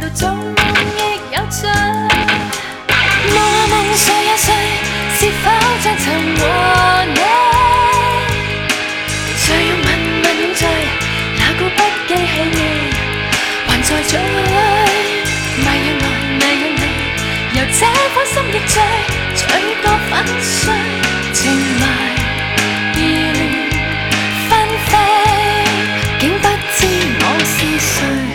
做夢亦有罪。夢啊夢睡啊睡，是否將曾和你？誰用問問罪，哪個不記起你？還在嘴裏迷藥愛迷藥你，由這顆心亦醉，取個粉碎，情迷意亂紛飛，竟不知我是誰。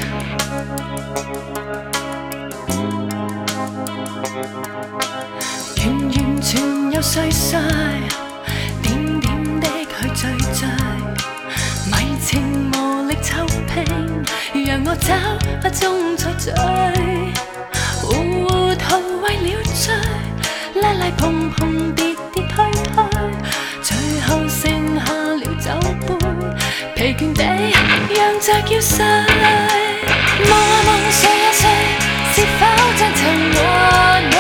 完完全又碎碎，點點的去醉醉，迷情無力臭拼，讓我找一種醉醉，糊塗為了醉，拉拉碰碰跌跌推推，最後剩下了酒杯，疲倦地讓着要睡。夢啊夢睡啊睡，是否將曾和你？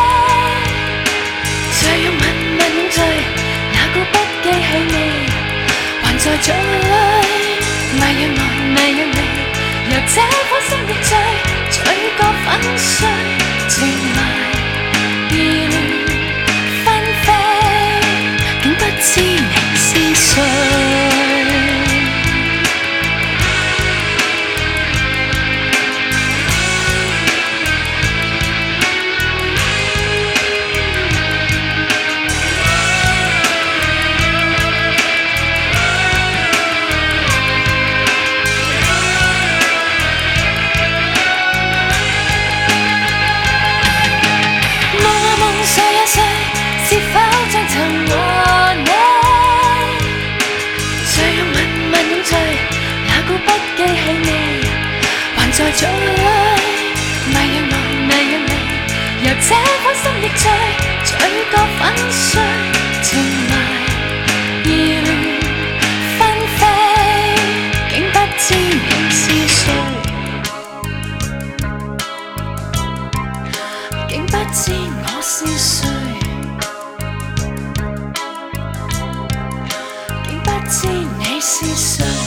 誰用問問罪，哪個不記起你？還在嘴裏迷藥愛迷藥你，由這顆心亦醉，取個粉碎，情迷意亂紛飛，竟不知你是誰。是否將曾和你？誰用問問罪，哪個不記起你？還在嘴裏迷藥愛迷藥你，由這顆心亦醉，取個粉碎，情迷意亂紛飛，竟不知你是誰，竟不知我是誰。不知你是誰。